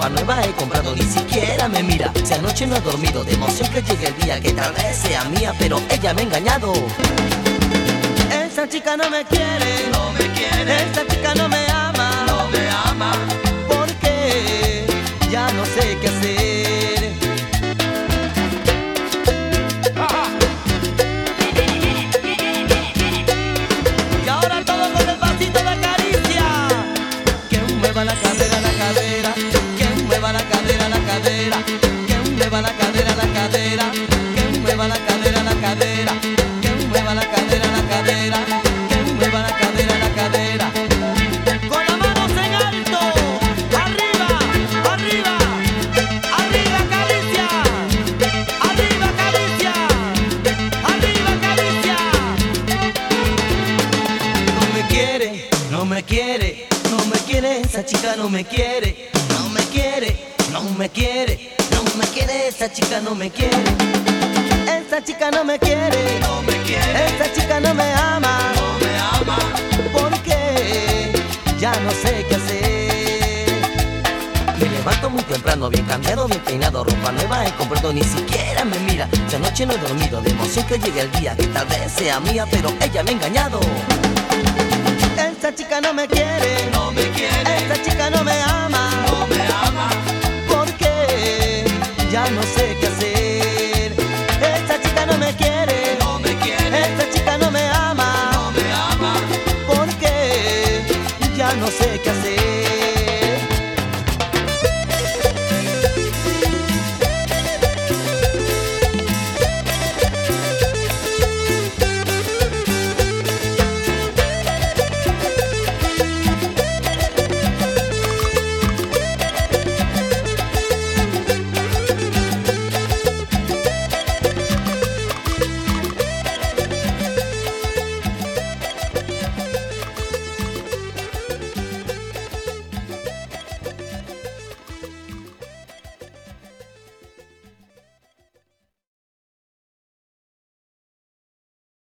ropa nueva he comprado, ni siquiera me mira. Si anoche no he dormido de emoción que llegue el día que tal vez sea mía, pero ella me ha engañado. Esa chica no me quiere, no me quiere. esa chica no me ama, no me ama. porque ya no sé qué hacer. Y ahora todo con el pasito de caricia. Que mueva la cadera, la cadera. Que mueva la cadera, la cadera. Que mueva la cadera, la cadera. Que mueva la cadera, la cadera. Que mueva la cadera, la cadera. Que mueva la cadera, la cadera. Con las manos en alto. Arriba, arriba. Arriba caricia. Arriba caricia. Arriba caricia. No me quiere, no me quiere, no me quiere, esa chica no me quiere, no me quiere, no me quiere, no me quiere, esa chica no me quiere, esa chica no me quiere, no me quiere. esa chica no me ama, no me ama. porque ya no sé qué hacer. Me levanto muy temprano, bien cambiado, bien peinado, ropa nueva he comprado, ni siquiera me mira. Si anoche no he dormido de emoción que llegue el día que tal vez sea mía, pero ella me ha engañado. Esta chica no me quiere, no me quiere. esta chica no me ama, no me ama. porque ya no sé qué hacer.